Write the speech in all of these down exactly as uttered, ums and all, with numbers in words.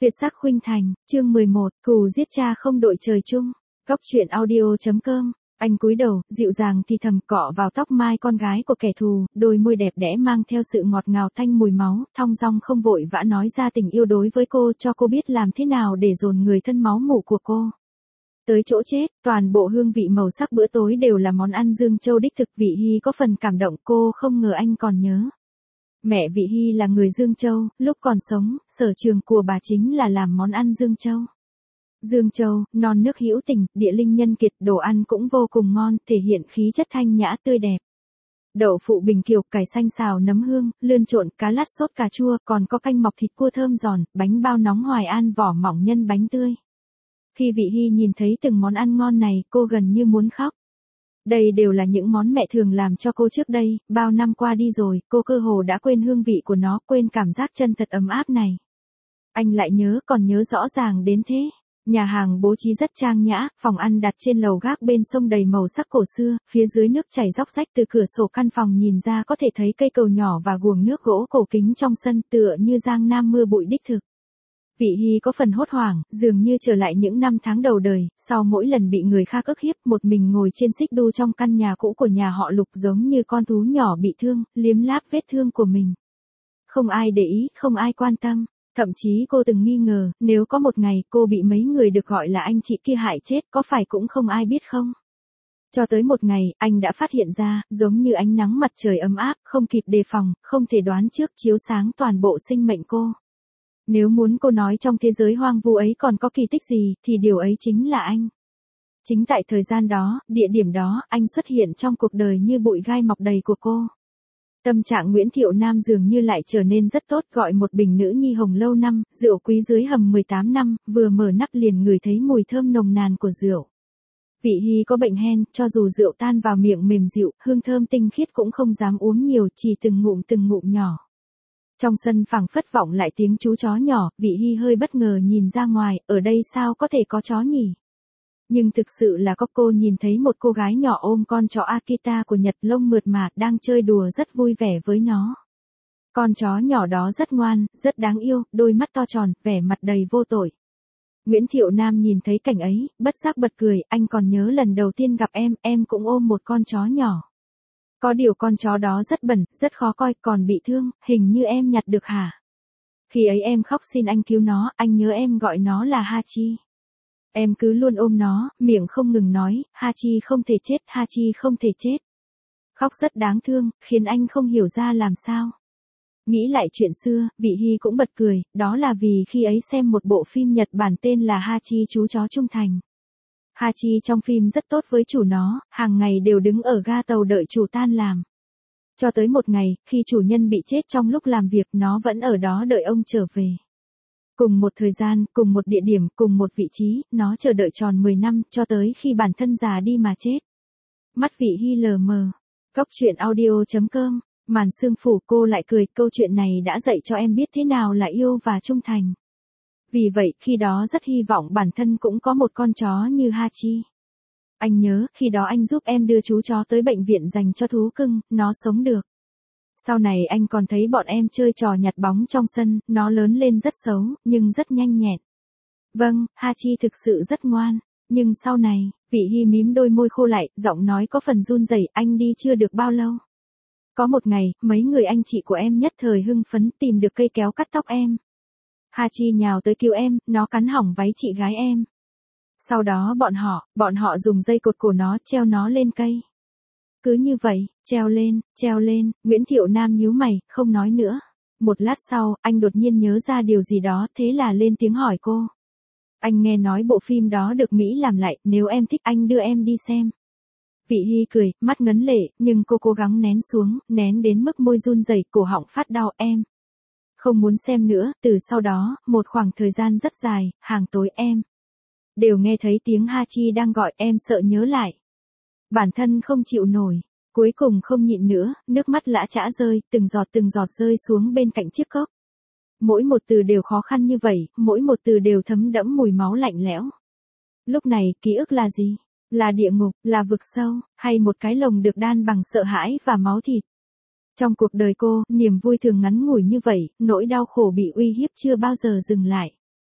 Tuyệt sắc khuynh thành, chương mười một, cừu giết cha không đội trời chung. Góc truyện audio chấm com. Anh cúi đầu, dịu dàng thì thầm cọ vào tóc mai con gái của kẻ thù, đôi môi đẹp đẽ mang theo sự ngọt ngào thanh mùi máu, thong dong không vội vã nói ra tình yêu đối với cô, cho cô biết làm thế nào để dồn người thân máu mủ của cô tới chỗ chết. Toàn bộ hương vị màu sắc bữa tối đều là món ăn Dương Châu đích thực. Vị Hy có phần cảm động, cô không ngờ anh còn nhớ. Mẹ Vị Hy là người Dương Châu, lúc còn sống, sở trường của bà chính là làm món ăn Dương Châu. Dương Châu, non nước hữu tình, địa linh nhân kiệt, đồ ăn cũng vô cùng ngon, thể hiện khí chất thanh nhã tươi đẹp. Đậu phụ bình kiều, cải xanh xào nấm hương, lươn trộn, cá lát sốt cà chua, còn có canh mọc thịt cua thơm giòn, bánh bao nóng Hoài An vỏ mỏng nhân bánh tươi. Khi Vị Hy nhìn thấy từng món ăn ngon này, cô gần như muốn khóc. Đây đều là những món mẹ thường làm cho cô trước đây, bao năm qua đi rồi, cô cơ hồ đã quên hương vị của nó, quên cảm giác chân thật ấm áp này. Anh lại nhớ, còn nhớ rõ ràng đến thế. Nhà hàng bố trí rất trang nhã, phòng ăn đặt trên lầu gác bên sông đầy màu sắc cổ xưa, phía dưới nước chảy róc rách, từ cửa sổ căn phòng nhìn ra có thể thấy cây cầu nhỏ và guồng nước gỗ cổ kính trong sân, tựa như giang nam mưa bụi đích thực. Vị Hy có phần hốt hoảng, dường như trở lại những năm tháng đầu đời, sau mỗi lần bị người khác ức hiếp, một mình ngồi trên xích đu trong căn nhà cũ của nhà họ Lục giống như con thú nhỏ bị thương, liếm láp vết thương của mình. Không ai để ý, không ai quan tâm, thậm chí cô từng nghi ngờ, nếu có một ngày cô bị mấy người được gọi là anh chị kia hại chết, có phải cũng không ai biết không? Cho tới một ngày, anh đã phát hiện ra, giống như ánh nắng mặt trời ấm áp, không kịp đề phòng, không thể đoán trước, chiếu sáng toàn bộ sinh mệnh cô. Nếu muốn cô nói trong thế giới hoang vu ấy còn có kỳ tích gì, thì điều ấy chính là anh. Chính tại thời gian đó, địa điểm đó, anh xuất hiện trong cuộc đời như bụi gai mọc đầy của cô. Tâm trạng Nguyễn Thiệu Nam dường như lại trở nên rất tốt, gọi một bình nữ nhi hồng lâu năm, rượu quý dưới hầm mười tám năm, vừa mở nắp liền ngửi thấy mùi thơm nồng nàn của rượu. Vị Hy có bệnh hen, cho dù rượu tan vào miệng mềm dịu, hương thơm tinh khiết cũng không dám uống nhiều, chỉ từng ngụm từng ngụm nhỏ. Trong sân phảng phất vọng lại tiếng chú chó nhỏ, Vị Hy hơi bất ngờ nhìn ra ngoài, ở đây sao có thể có chó nhỉ? Nhưng thực sự là có, cô nhìn thấy một cô gái nhỏ ôm con chó Akita của Nhật, lông mượt mà, đang chơi đùa rất vui vẻ với nó. Con chó nhỏ đó rất ngoan, rất đáng yêu, đôi mắt to tròn, vẻ mặt đầy vô tội. Nguyễn Thiệu Nam nhìn thấy cảnh ấy, bất giác bật cười, anh còn nhớ lần đầu tiên gặp em, em cũng ôm một con chó nhỏ. Có điều con chó đó rất bẩn, rất khó coi, còn bị thương, hình như em nhặt được hả? Khi ấy em khóc xin anh cứu nó, anh nhớ em gọi nó là Hachi. Em cứ luôn ôm nó, miệng không ngừng nói, Hachi không thể chết, Hachi không thể chết. Khóc rất đáng thương, khiến anh không hiểu ra làm sao. Nghĩ lại chuyện xưa, Vị Hy cũng bật cười, đó là vì khi ấy xem một bộ phim Nhật Bản tên là Hachi chú chó trung thành. Hachi trong phim rất tốt với chủ nó, hàng ngày đều đứng ở ga tàu đợi chủ tan làm. Cho tới một ngày, khi chủ nhân bị chết trong lúc làm việc, nó vẫn ở đó đợi ông trở về. Cùng một thời gian, cùng một địa điểm, cùng một vị trí, nó chờ đợi tròn mười năm, cho tới khi bản thân già đi mà chết. Mắt Vị Hy lờ mờ. Góc truyện audio chấm com. Màn sương phủ, cô lại cười, câu chuyện này đã dạy cho em biết thế nào là yêu và trung thành. Vì vậy, khi đó rất hy vọng bản thân cũng có một con chó như Hachi. Anh nhớ, khi đó anh giúp em đưa chú chó tới bệnh viện dành cho thú cưng, nó sống được. Sau này anh còn thấy bọn em chơi trò nhặt bóng trong sân, nó lớn lên rất xấu, nhưng rất nhanh nhẹn. Vâng, Hachi thực sự rất ngoan, nhưng sau này, Vị Hy mím đôi môi khô lại, giọng nói có phần run rẩy, anh đi chưa được bao lâu. Có một ngày, mấy người anh chị của em nhất thời hưng phấn tìm được cây kéo cắt tóc em. Hachi nhào tới cứu em, nó cắn hỏng váy chị gái em. Sau đó bọn họ, bọn họ dùng dây cột cổ nó, treo nó lên cây. Cứ như vậy, treo lên, treo lên, Nguyễn Thiệu Nam nhíu mày, không nói nữa. Một lát sau, anh đột nhiên nhớ ra điều gì đó, thế là lên tiếng hỏi cô. Anh nghe nói bộ phim đó được Mỹ làm lại, nếu em thích anh đưa em đi xem. Vị Hy cười, mắt ngấn lệ, nhưng cô cố gắng nén xuống, nén đến mức môi run rẩy, cổ họng phát đau, em. Không muốn xem nữa, từ sau đó, một khoảng thời gian rất dài, hàng tối em đều nghe thấy tiếng Hachi đang gọi, em sợ nhớ lại. Bản thân không chịu nổi, cuối cùng không nhịn nữa, nước mắt lã chã rơi, từng giọt từng giọt rơi xuống bên cạnh chiếc cốc. Mỗi một từ đều khó khăn như vậy, mỗi một từ đều thấm đẫm mùi máu lạnh lẽo. Lúc này, ký ức là gì? Là địa ngục, là vực sâu, hay một cái lồng được đan bằng sợ hãi và máu thịt? Trong cuộc đời cô, niềm vui thường ngắn ngủi như vậy, nỗi đau khổ bị uy hiếp chưa bao giờ dừng lại.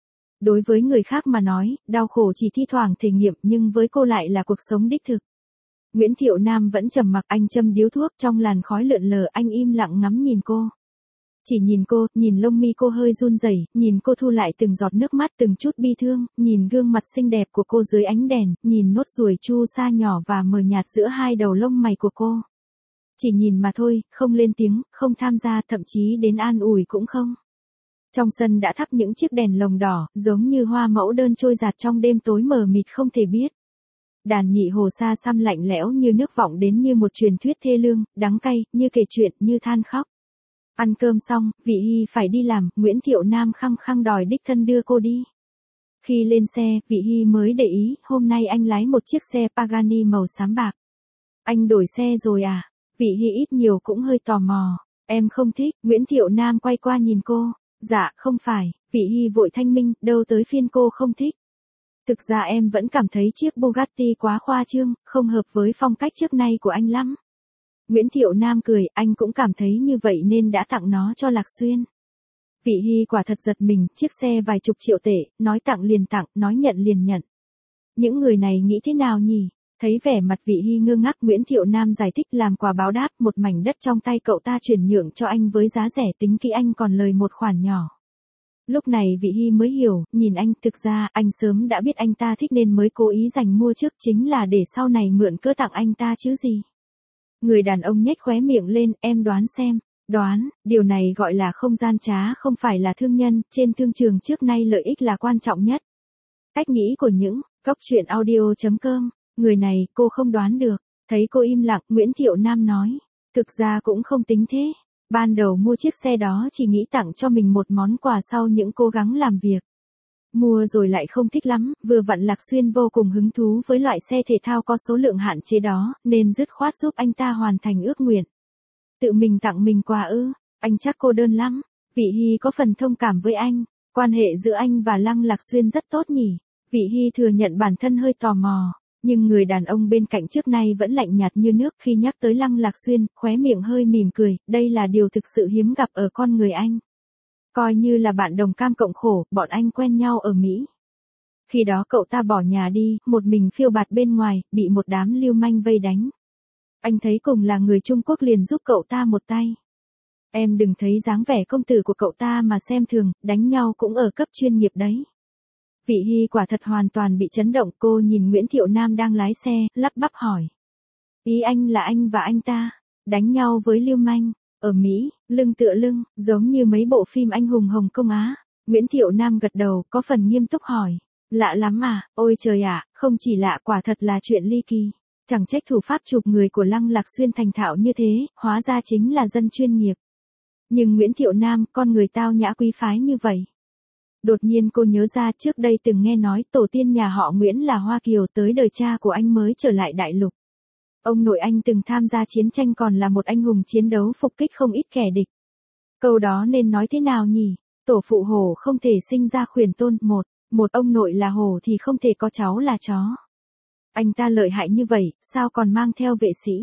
Đối với người khác mà nói, đau khổ chỉ thi thoảng thể nghiệm nhưng với cô lại là cuộc sống đích thực. Nguyễn Thiệu Nam vẫn trầm mặc, anh châm điếu thuốc trong làn khói lượn lờ, anh im lặng ngắm nhìn cô. Chỉ nhìn cô, nhìn lông mi cô hơi run rẩy, nhìn cô thu lại từng giọt nước mắt từng chút bi thương, nhìn gương mặt xinh đẹp của cô dưới ánh đèn, nhìn nốt ruồi chu sa nhỏ và mờ nhạt giữa hai đầu lông mày của cô. Chỉ nhìn mà thôi, không lên tiếng, không tham gia, thậm chí đến an ủi cũng không. Trong sân đã thắp những chiếc đèn lồng đỏ, giống như hoa mẫu đơn trôi dạt trong đêm tối mờ mịt không thể biết. Đàn nhị hồ sa xăm lạnh lẽo như nước vọng đến như một truyền thuyết thê lương, đắng cay, như kể chuyện, như than khóc. Ăn cơm xong, Vị Hy phải đi làm, Nguyễn Thiệu Nam khăng khăng đòi đích thân đưa cô đi. Khi lên xe, Vị Hy mới để ý, hôm nay anh lái một chiếc xe Pagani màu xám bạc. Anh đổi xe rồi à? Vị Hy ít nhiều cũng hơi tò mò. Em không thích, Nguyễn Thiệu Nam quay qua nhìn cô. Dạ, không phải, Vị Hy vội thanh minh, đâu tới phiên cô không thích. Thực ra em vẫn cảm thấy chiếc Bugatti quá khoa trương, không hợp với phong cách trước nay của anh lắm. Nguyễn Thiệu Nam cười, anh cũng cảm thấy như vậy nên đã tặng nó cho Lạc Xuyên. Vị Hy quả thật giật mình, chiếc xe vài chục triệu tệ, nói tặng liền tặng, nói nhận liền nhận. Những người này nghĩ thế nào nhỉ? Thấy vẻ mặt Vị Hy ngơ ngác, Nguyễn Thiệu Nam giải thích, làm quà báo đáp, một mảnh đất trong tay cậu ta chuyển nhượng cho anh với giá rẻ, tính kỹ anh còn lời một khoản nhỏ. Lúc này Vị Hy mới hiểu, nhìn anh, thực ra anh sớm đã biết anh ta thích nên mới cố ý giành mua trước, chính là để sau này mượn cớ tặng anh ta chứ gì. Người đàn ông nhếch khóe miệng lên, em đoán xem. Đoán, điều này gọi là không gian trá, không phải là thương nhân, trên thương trường trước nay lợi ích là quan trọng nhất. Cách nghĩ của những góc truyện audio chấm com, người này cô không đoán được. Thấy cô im lặng, Nguyễn Thiệu Nam nói, thực ra cũng không tính thế. Ban đầu mua chiếc xe đó chỉ nghĩ tặng cho mình một món quà sau những cố gắng làm việc. Mua rồi lại không thích lắm, vừa vặn Lạc Xuyên vô cùng hứng thú với loại xe thể thao có số lượng hạn chế đó, nên dứt khoát giúp anh ta hoàn thành ước nguyện. Tự mình tặng mình quà ư, anh chắc cô đơn lắm. Vị Hy có phần thông cảm với anh, quan hệ giữa anh và Lăng Lạc Xuyên rất tốt nhỉ. Vị Hy thừa nhận bản thân hơi tò mò, nhưng người đàn ông bên cạnh trước nay vẫn lạnh nhạt như nước, khi nhắc tới Lăng Lạc Xuyên, khóe miệng hơi mỉm cười, đây là điều thực sự hiếm gặp ở con người anh. Coi như là bạn đồng cam cộng khổ, bọn anh quen nhau ở Mỹ. Khi đó cậu ta bỏ nhà đi, một mình phiêu bạt bên ngoài, bị một đám lưu manh vây đánh. Anh thấy cùng là người Trung Quốc liền giúp cậu ta một tay. Em đừng thấy dáng vẻ công tử của cậu ta mà xem thường, đánh nhau cũng ở cấp chuyên nghiệp đấy. Vị Hy quả thật hoàn toàn bị chấn động, cô nhìn Nguyễn Thiệu Nam đang lái xe, lắp bắp hỏi. Ý anh là anh và anh ta, đánh nhau với lưu manh, ở Mỹ, lưng tựa lưng, giống như mấy bộ phim anh hùng Hồng Kông Á. Nguyễn Thiệu Nam gật đầu, có phần nghiêm túc hỏi. Lạ lắm à, ôi trời ạ, không chỉ lạ, quả thật là chuyện ly kỳ. Chẳng trách thủ pháp chụp người của Lăng Lạc Xuyên thành thạo như thế, hóa ra chính là dân chuyên nghiệp. Nhưng Nguyễn Thiệu Nam, con người tao nhã quý phái như vậy. Đột nhiên cô nhớ ra, trước đây từng nghe nói tổ tiên nhà họ Nguyễn là Hoa Kiều, tới đời cha của anh mới trở lại đại lục. Ông nội anh từng tham gia chiến tranh, còn là một anh hùng chiến đấu phục kích không ít kẻ địch. Câu đó nên nói thế nào nhỉ? Tổ phụ hổ không thể sinh ra khuyển tôn, một, một ông nội là hổ thì không thể có cháu là chó. Anh ta lợi hại như vậy, sao còn mang theo vệ sĩ?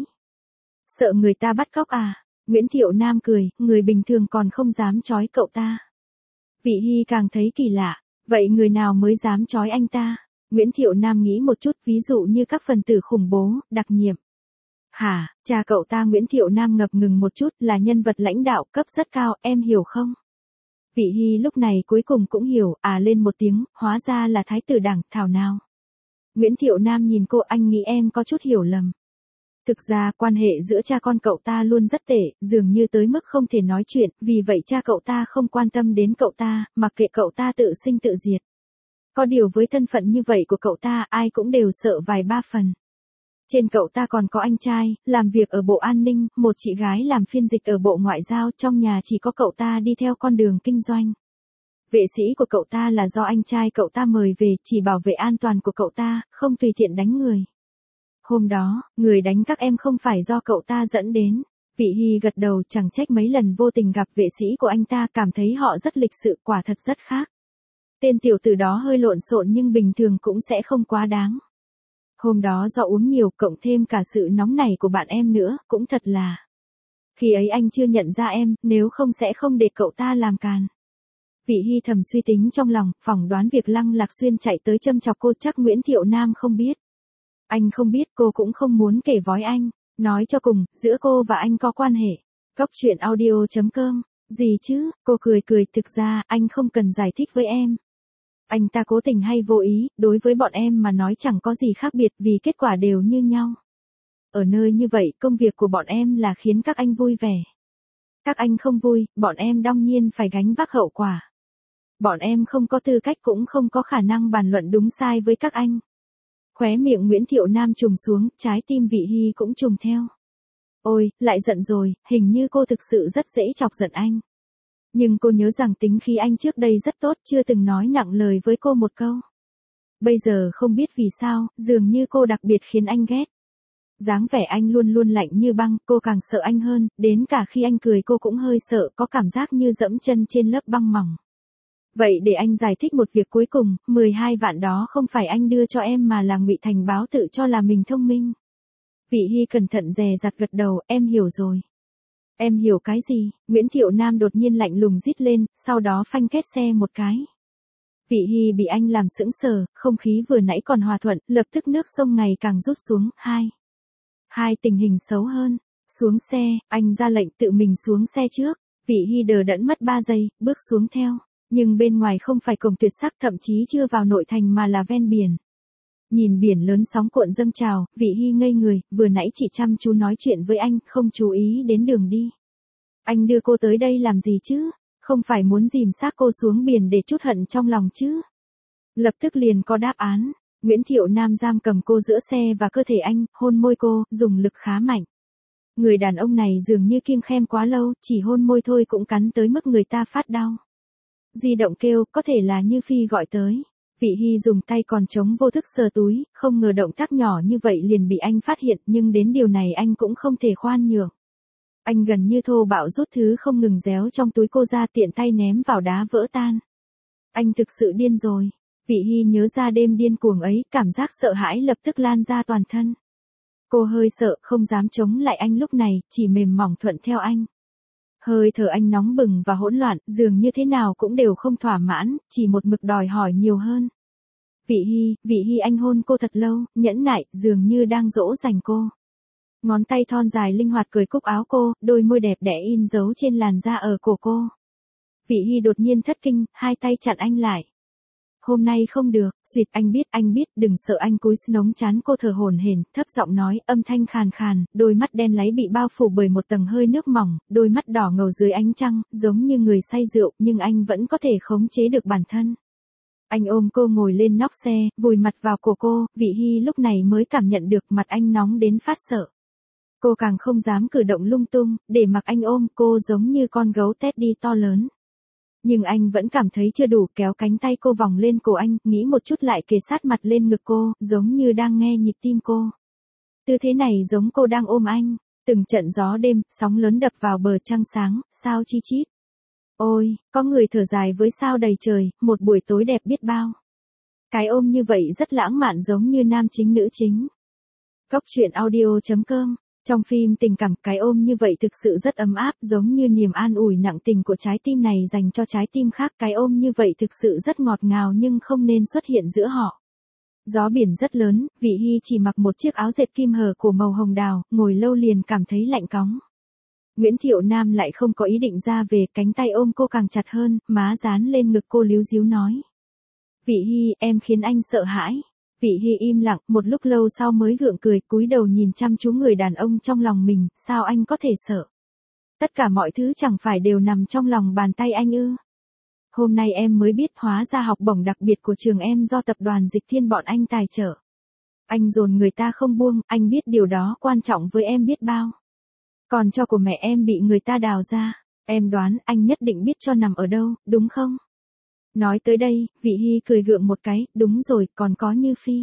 Sợ người ta bắt cóc à? Nguyễn Thiệu Nam cười, người bình thường còn không dám trói cậu ta. Vị Hy càng thấy kỳ lạ, vậy người nào mới dám trói anh ta? Nguyễn Thiệu Nam nghĩ một chút, ví dụ như các phần tử khủng bố, đặc nhiệm. Hả, cha cậu ta? Nguyễn Thiệu Nam ngập ngừng một chút, là nhân vật lãnh đạo cấp rất cao, em hiểu không? Vị Hy lúc này cuối cùng cũng hiểu, à lên một tiếng, hóa ra là thái tử đảng, thảo nào. Nguyễn Thiệu Nam nhìn cô, anh nghĩ em có chút hiểu lầm. Thực ra, quan hệ giữa cha con cậu ta luôn rất tệ, dường như tới mức không thể nói chuyện, vì vậy cha cậu ta không quan tâm đến cậu ta, mặc kệ cậu ta tự sinh tự diệt. Có điều với thân phận như vậy của cậu ta, ai cũng đều sợ vài ba phần. Trên cậu ta còn có anh trai, làm việc ở Bộ An ninh, một chị gái làm phiên dịch ở Bộ Ngoại giao, trong nhà chỉ có cậu ta đi theo con đường kinh doanh. Vệ sĩ của cậu ta là do anh trai cậu ta mời về, chỉ bảo vệ an toàn của cậu ta, không tùy tiện đánh người. Hôm đó, người đánh các em không phải do cậu ta dẫn đến. Vị Hy gật đầu, chẳng trách mấy lần vô tình gặp vệ sĩ của anh ta, cảm thấy họ rất lịch sự, quả thật rất khác. Tên tiểu tử đó hơi lộn xộn nhưng bình thường cũng sẽ không quá đáng. Hôm đó do uống nhiều, cộng thêm cả sự nóng nảy của bạn em nữa, cũng thật là. Khi ấy anh chưa nhận ra em, nếu không sẽ không để cậu ta làm càn. Vị Hy thầm suy tính trong lòng, phỏng đoán việc Lăng Lạc Xuyên chạy tới châm chọc cô chắc Nguyễn Thiệu Nam không biết. Anh không biết, cô cũng không muốn kể vói anh. Nói cho cùng, giữa cô và anh có quan hệ. Góc truyện audio chấm com. Gì chứ, cô cười cười, thực ra, anh không cần giải thích với em. Anh ta cố tình hay vô ý, đối với bọn em mà nói chẳng có gì khác biệt vì kết quả đều như nhau. Ở nơi như vậy, công việc của bọn em là khiến các anh vui vẻ. Các anh không vui, bọn em đương nhiên phải gánh vác hậu quả. Bọn em không có tư cách cũng không có khả năng bàn luận đúng sai với các anh. Khóe miệng Nguyễn Thiệu Nam trùng xuống, trái tim Vị Hy cũng trùng theo. Ôi, lại giận rồi, hình như cô thực sự rất dễ chọc giận anh. Nhưng cô nhớ rằng tính khí anh trước đây rất tốt, chưa từng nói nặng lời với cô một câu. Bây giờ không biết vì sao, dường như cô đặc biệt khiến anh ghét. Dáng vẻ anh luôn luôn lạnh như băng, cô càng sợ anh hơn, đến cả khi anh cười cô cũng hơi sợ, có cảm giác như dẫm chân trên lớp băng mỏng. Vậy để anh giải thích một việc cuối cùng, mười hai vạn đó không phải anh đưa cho em mà là Ngụy Thành Báo tự cho là mình thông minh. Vị Hy cẩn thận dè dặt gật đầu, em hiểu rồi. Em hiểu cái gì? Nguyễn Thiệu Nam đột nhiên lạnh lùng rít lên, sau đó phanh két xe một cái. Vị Hy bị anh làm sững sờ, không khí vừa nãy còn hòa thuận, lập tức nước sông ngày càng rút xuống, hai. Hai tình hình xấu hơn. Xuống xe, anh ra lệnh tự mình xuống xe trước. Vị Hy đờ đẫn mất ba giây, bước xuống theo. Nhưng bên ngoài không phải cổng tuyệt sắc, thậm chí chưa vào nội thành mà là ven biển. Nhìn biển lớn sóng cuộn dâng trào, Vị Hy ngây người, vừa nãy chỉ chăm chú nói chuyện với anh, không chú ý đến đường đi. Anh đưa cô tới đây làm gì chứ? Không phải muốn dìm xác cô xuống biển để trút hận trong lòng chứ? Lập tức liền có đáp án. Nguyễn Thiệu Nam giam cầm cô giữa xe và cơ thể anh, hôn môi cô, dùng lực khá mạnh. Người đàn ông này dường như kiêng khem quá lâu, chỉ hôn môi thôi cũng cắn tới mức người ta phát đau. Di động kêu, có thể là Như Phi gọi tới. Vị Hy dùng tay còn trống vô thức sờ túi, không ngờ động tác nhỏ như vậy liền bị anh phát hiện, nhưng đến điều này anh cũng không thể khoan nhượng. Anh gần như thô bạo rút thứ không ngừng réo trong túi cô ra, tiện tay ném vào đá vỡ tan. Anh thực sự điên rồi. Vị Hy nhớ ra đêm điên cuồng ấy, cảm giác sợ hãi lập tức lan ra toàn thân. Cô hơi sợ, không dám chống lại anh lúc này, chỉ mềm mỏng thuận theo anh. Hơi thở anh nóng bừng và hỗn loạn, dường như thế nào cũng đều không thỏa mãn, chỉ một mực đòi hỏi nhiều hơn. Vị Hy, Vị Hy anh hôn cô thật lâu, nhẫn nại, dường như đang dỗ dành cô. Ngón tay thon dài linh hoạt cởi cúc áo cô, đôi môi đẹp đẽ in dấu trên làn da ở cổ cô. Vị Hy đột nhiên thất kinh, hai tay chặn anh lại. Hôm nay không được, duyệt anh biết, anh biết, đừng sợ anh cúi nống chán cô thở hổn hển, thấp giọng nói, âm thanh khàn khàn, đôi mắt đen láy bị bao phủ bởi một tầng hơi nước mỏng, đôi mắt đỏ ngầu dưới ánh trăng, giống như người say rượu, nhưng anh vẫn có thể khống chế được bản thân. Anh ôm cô ngồi lên nóc xe, vùi mặt vào cổ cô, Vị Hy lúc này mới cảm nhận được mặt anh nóng đến phát sợ. Cô càng không dám cử động lung tung, để mặc anh ôm cô giống như con gấu Teddy to lớn. Nhưng anh vẫn cảm thấy chưa đủ, kéo cánh tay cô vòng lên cổ anh, nghĩ một chút lại kề sát mặt lên ngực cô, giống như đang nghe nhịp tim cô. Tư thế này giống cô đang ôm anh. Từng trận gió đêm, sóng lớn đập vào bờ trăng sáng, sao chi chít. Ôi, có người thở dài với sao đầy trời, một buổi tối đẹp biết bao. Cái ôm như vậy rất lãng mạn giống như nam chính nữ chính. Góc truyện audio chấm com. Trong phim tình cảm, cái ôm như vậy thực sự rất ấm áp, giống như niềm an ủi nặng tình của trái tim này dành cho trái tim khác. Cái ôm như vậy thực sự rất ngọt ngào nhưng không nên xuất hiện giữa họ. Gió biển rất lớn, Vị Hy chỉ mặc một chiếc áo dệt kim hở của màu hồng đào, ngồi lâu liền cảm thấy lạnh cóng. Nguyễn Thiệu Nam lại không có ý định ra về, cánh tay ôm cô càng chặt hơn, má dán lên ngực cô líu díu nói. Vị Hy, em khiến anh sợ hãi. Vị Hy im lặng, một lúc lâu sau mới gượng cười, cúi đầu nhìn chăm chú người đàn ông trong lòng mình, sao anh có thể sợ? Tất cả mọi thứ chẳng phải đều nằm trong lòng bàn tay anh ư? Hôm nay em mới biết hóa ra học bổng đặc biệt của trường em do tập đoàn Dịch Thiên bọn anh tài trợ. Anh dồn người ta không buông, anh biết điều đó quan trọng với em biết bao. Còn cho của mẹ em bị người ta đào ra, em đoán anh nhất định biết cho nằm ở đâu, đúng không? Nói tới đây, Vị Hy cười gượng một cái, đúng rồi, còn có Như Phi.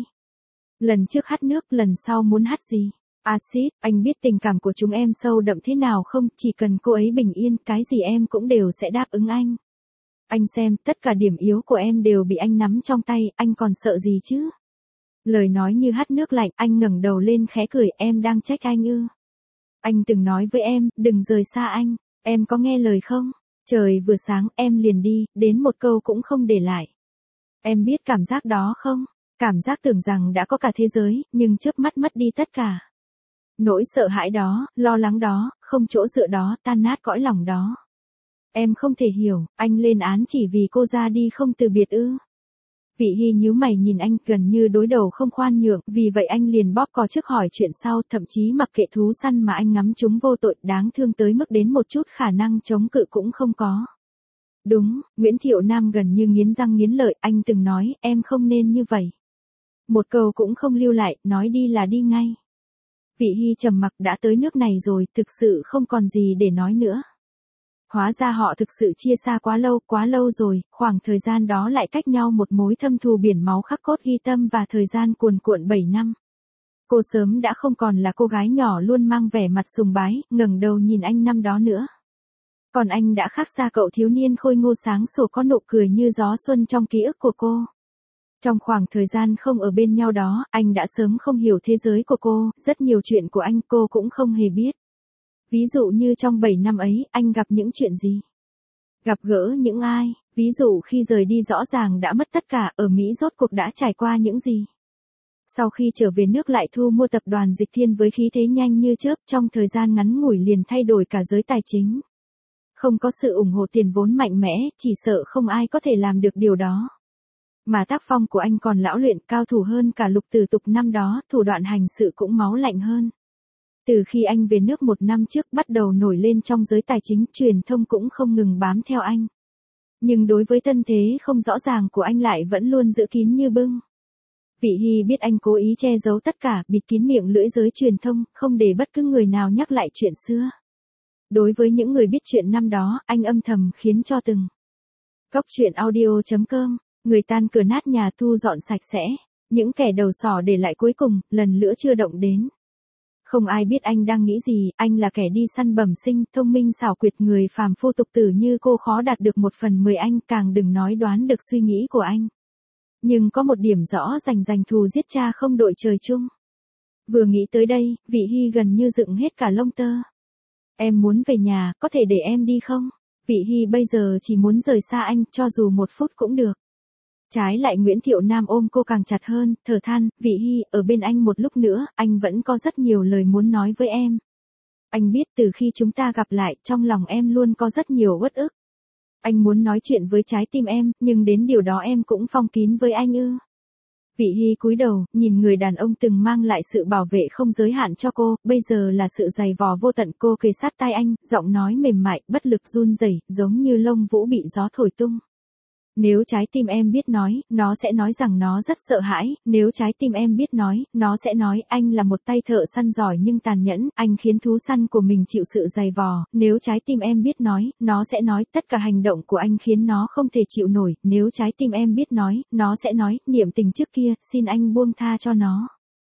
Lần trước hát nước, lần sau muốn hát gì? Acid, anh biết tình cảm của chúng em sâu đậm thế nào không, chỉ cần cô ấy bình yên, cái gì em cũng đều sẽ đáp ứng anh. Anh xem, tất cả điểm yếu của em đều bị anh nắm trong tay, anh còn sợ gì chứ? Lời nói như hắt nước lạnh, anh ngẩng đầu lên khẽ cười, em đang trách anh ư? Anh từng nói với em, đừng rời xa anh, em có nghe lời không? Trời vừa sáng em liền đi, đến một câu cũng không để lại. Em biết cảm giác đó không? Cảm giác tưởng rằng đã có cả thế giới, nhưng chớp mắt mất đi tất cả. Nỗi sợ hãi đó, lo lắng đó, không chỗ dựa đó, tan nát cõi lòng đó. Em không thể hiểu, anh lên án chỉ vì cô ra đi không từ biệt ư. Vị Hy nhíu mày nhìn anh gần như đối đầu không khoan nhượng, vì vậy anh liền bóp cò trước hỏi chuyện sau, thậm chí mặc kệ thú săn mà anh ngắm chúng vô tội, đáng thương tới mức đến một chút khả năng chống cự cũng không có. Đúng, Nguyễn Thiệu Nam gần như nghiến răng nghiến lợi, anh từng nói, em không nên như vậy. Một câu cũng không lưu lại, nói đi là đi ngay. Vị Hy trầm mặc, đã tới nước này rồi, thực sự không còn gì để nói nữa. Hóa ra họ thực sự chia xa quá lâu, quá lâu rồi, khoảng thời gian đó lại cách nhau một mối thâm thù biển máu khắc cốt ghi tâm và thời gian cuồn cuộn bảy năm. Cô sớm đã không còn là cô gái nhỏ luôn mang vẻ mặt sùng bái, ngẩng đầu nhìn anh năm đó nữa. Còn anh đã khác xa cậu thiếu niên khôi ngô sáng sủa có nụ cười như gió xuân trong ký ức của cô. Trong khoảng thời gian không ở bên nhau đó, anh đã sớm không hiểu thế giới của cô, rất nhiều chuyện của anh cô cũng không hề biết. Ví dụ như trong bảy năm ấy, anh gặp những chuyện gì? Gặp gỡ những ai? Ví dụ khi rời đi rõ ràng đã mất tất cả, ở Mỹ rốt cuộc đã trải qua những gì? Sau khi trở về nước lại thu mua tập đoàn Dịch Thiên với khí thế nhanh như chớp, trong thời gian ngắn ngủi liền thay đổi cả giới tài chính. Không có sự ủng hộ tiền vốn mạnh mẽ, chỉ sợ không ai có thể làm được điều đó. Mà tác phong của anh còn lão luyện, cao thủ hơn cả Lục Tử Tục năm đó, thủ đoạn hành sự cũng máu lạnh hơn. Từ khi anh về nước một năm trước bắt đầu nổi lên trong giới tài chính, truyền thông cũng không ngừng bám theo anh. Nhưng đối với thân thế không rõ ràng của anh lại vẫn luôn giữ kín như bưng. Vị Hy biết anh cố ý che giấu tất cả, bịt kín miệng lưỡi giới truyền thông, không để bất cứ người nào nhắc lại chuyện xưa. Đối với những người biết chuyện năm đó, anh âm thầm khiến cho từng. Góc truyện audio chấm com, người tan cửa nát nhà thu dọn sạch sẽ, những kẻ đầu sỏ để lại cuối cùng, lần nữa chưa động đến. Không ai biết anh đang nghĩ gì, anh là kẻ đi săn bẩm sinh, thông minh xảo quyệt, người phàm phu tục tử như cô khó đạt được một phần mười anh, càng đừng nói đoán được suy nghĩ của anh. Nhưng có một điểm rõ rành rành, thù giết cha không đội trời chung. Vừa nghĩ tới đây, Vị Hy gần như dựng hết cả lông tơ. Em muốn về nhà, có thể để em đi không? Vị Hy bây giờ chỉ muốn rời xa anh, cho dù một phút cũng được. Trái lại Nguyễn Thiệu Nam ôm cô càng chặt hơn, thở than, Vị Hy, ở bên anh một lúc nữa, anh vẫn có rất nhiều lời muốn nói với em. Anh biết từ khi chúng ta gặp lại, trong lòng em luôn có rất nhiều uất ức. Anh muốn nói chuyện với trái tim em, nhưng đến điều đó em cũng phong kín với anh ư. Vị Hy cúi đầu, nhìn người đàn ông từng mang lại sự bảo vệ không giới hạn cho cô, bây giờ là sự dày vò vô tận. Cô kề sát tai anh, giọng nói mềm mại, bất lực run rẩy, giống như lông vũ bị gió thổi tung. Nếu trái tim em biết nói, nó sẽ nói rằng nó rất sợ hãi, nếu trái tim em biết nói, nó sẽ nói anh là một tay thợ săn giỏi nhưng tàn nhẫn, anh khiến thú săn của mình chịu sự dày vò, nếu trái tim em biết nói, nó sẽ nói tất cả hành động của anh khiến nó không thể chịu nổi, nếu trái tim em biết nói, nó sẽ nói, niệm tình trước kia, xin anh buông tha cho nó.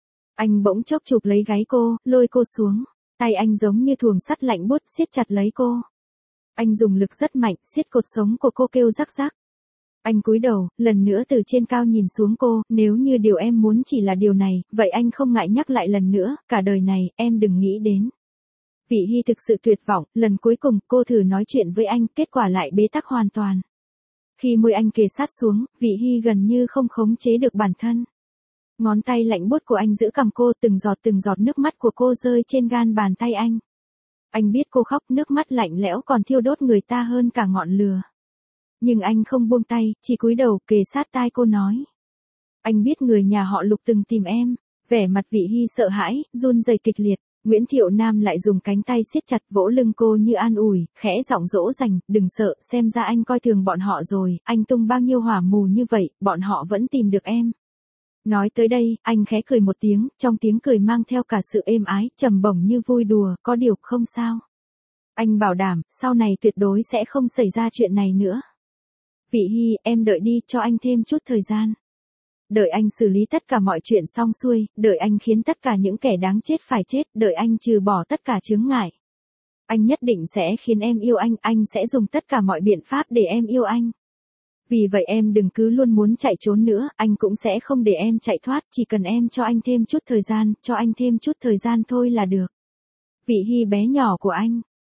Anh bỗng chốc chụp lấy gáy cô, lôi cô xuống, tay anh giống như thuồng sắt lạnh buốt siết chặt lấy cô. Anh dùng lực rất mạnh, siết cột sống của cô kêu rắc rắc. Anh cúi đầu, lần nữa từ trên cao nhìn xuống cô, nếu như điều em muốn chỉ là điều này, vậy anh không ngại nhắc lại lần nữa, cả đời này, em đừng nghĩ đến. Vị Hy thực sự tuyệt vọng, lần cuối cùng, cô thử nói chuyện với anh, kết quả lại bế tắc hoàn toàn. Khi môi anh kề sát xuống, Vị Hy gần như không khống chế được bản thân. Ngón tay lạnh buốt của anh giữ cằm cô, từng giọt từng giọt nước mắt của cô rơi trên gan bàn tay anh. Anh biết cô khóc, nước mắt lạnh lẽo còn thiêu đốt người ta hơn cả ngọn lửa. Nhưng anh không buông tay, chỉ cúi đầu kề sát tai cô nói. Anh biết người nhà họ Lục từng tìm em. Vẻ mặt Vị Hy sợ hãi, run rẩy kịch liệt. Nguyễn Thiệu Nam lại dùng cánh tay siết chặt vỗ lưng cô như an ủi, khẽ giọng dỗ dành, đừng sợ, xem ra anh coi thường bọn họ rồi, anh tung bao nhiêu hỏa mù như vậy, bọn họ vẫn tìm được em. Nói tới đây, anh khẽ cười một tiếng, trong tiếng cười mang theo cả sự êm ái, trầm bổng như vui đùa, có điều không sao. Anh bảo đảm, sau này tuyệt đối sẽ không xảy ra chuyện này nữa. Vị Hy, em đợi đi, cho anh thêm chút thời gian. Đợi anh xử lý tất cả mọi chuyện xong xuôi, đợi anh khiến tất cả những kẻ đáng chết phải chết, đợi anh trừ bỏ tất cả chướng ngại. Anh nhất định sẽ khiến em yêu anh, anh sẽ dùng tất cả mọi biện pháp để em yêu anh. Vì vậy em đừng cứ luôn muốn chạy trốn nữa, anh cũng sẽ không để em chạy thoát, chỉ cần em cho anh thêm chút thời gian, cho anh thêm chút thời gian thôi là được. Vị Hy bé nhỏ của anh.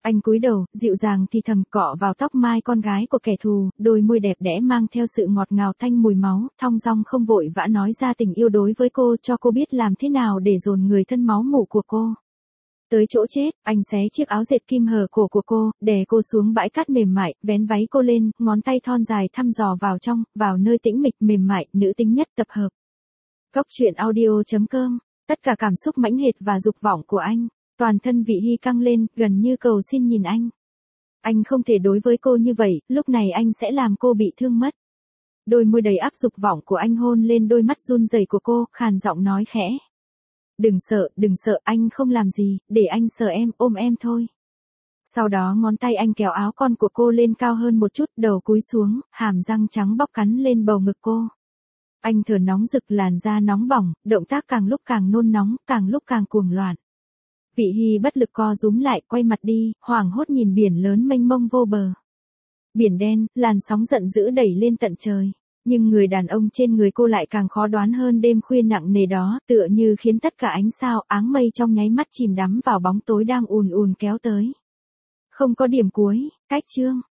Anh cúi đầu, dịu dàng thì thầm cọ vào tóc mai con gái của kẻ thù, đôi môi đẹp đẽ mang theo sự ngọt ngào thanh mùi máu, thong dong không vội vã nói ra tình yêu đối với cô, cho cô biết làm thế nào để dồn người thân máu mủ của cô tới chỗ chết. Anh xé chiếc áo dệt kim hở cổ của cô, đè cô xuống bãi cát mềm mại, vén váy cô lên, ngón tay thon dài thăm dò vào trong, vào nơi tĩnh mịch mềm mại, nữ tính nhất tập hợp. Góc truyện audio chấm com. Tất cả cảm xúc mãnh liệt và dục vọng của anh, toàn thân Vị Hy căng lên, gần như cầu xin nhìn anh. Anh không thể đối với cô như vậy, lúc này anh sẽ làm cô bị thương mất. Đôi môi đầy áp dục vọng của anh hôn lên đôi mắt run rẩy của cô, khàn giọng nói khẽ. Đừng sợ, đừng sợ, anh không làm gì, để anh sờ em, ôm em thôi. Sau đó ngón tay anh kéo áo con của cô lên cao hơn một chút, đầu cúi xuống, hàm răng trắng bóc cắn lên bầu ngực cô. Anh thở nóng rực, làn da nóng bỏng, động tác càng lúc càng nôn nóng, càng lúc càng cuồng loạn. Vị Hy bất lực co rúm lại, quay mặt đi, hoảng hốt nhìn biển lớn mênh mông vô bờ. Biển đen, làn sóng giận dữ đẩy lên tận trời. Nhưng người đàn ông trên người cô lại càng khó đoán hơn đêm khuya nặng nề đó, tựa như khiến tất cả ánh sao, áng mây trong nháy mắt chìm đắm vào bóng tối đang ùn ùn kéo tới. Không có điểm cuối, cách chương.